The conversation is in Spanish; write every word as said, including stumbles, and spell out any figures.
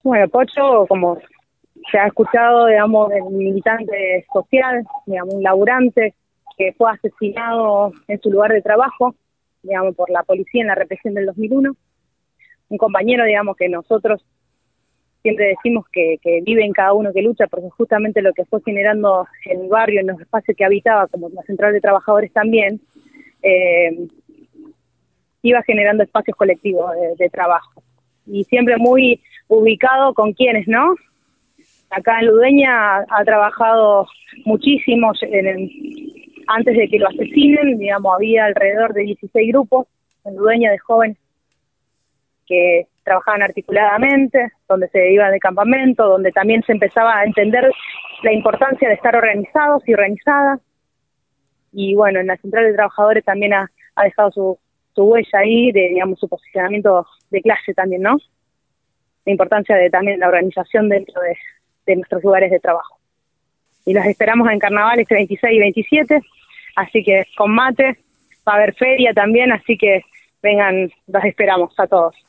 Bueno, Pocho, como se ha escuchado, digamos, el militante social, digamos, un laburante que fue asesinado en su lugar de trabajo, digamos, por la policía en la represión del dos mil uno. Un compañero, digamos, que nosotros siempre decimos que, que vive en cada uno que lucha, porque justamente lo que fue generando en el barrio, en los espacios que habitaba, como la central de trabajadores también, eh, iba generando espacios colectivos de, de trabajo. Y siempre muy ubicado con quienes, ¿no? Acá en Ludeña ha, ha trabajado muchísimo, en el, antes de que lo asesinen, digamos, había alrededor de dieciséis grupos en Ludeña de jóvenes que trabajaban articuladamente, donde se iba de campamento, donde también se empezaba a entender la importancia de estar organizados y organizadas. Y bueno, en la Central de Trabajadores también ha, ha dejado su, su huella ahí, de, digamos, su posicionamiento de clase también, ¿no? La importancia de también la organización dentro de, de nuestros lugares de trabajo. Y los esperamos en Carnaval este veintiséis y veintisiete, así que con mate, va a haber feria también, así que vengan, los esperamos a todos.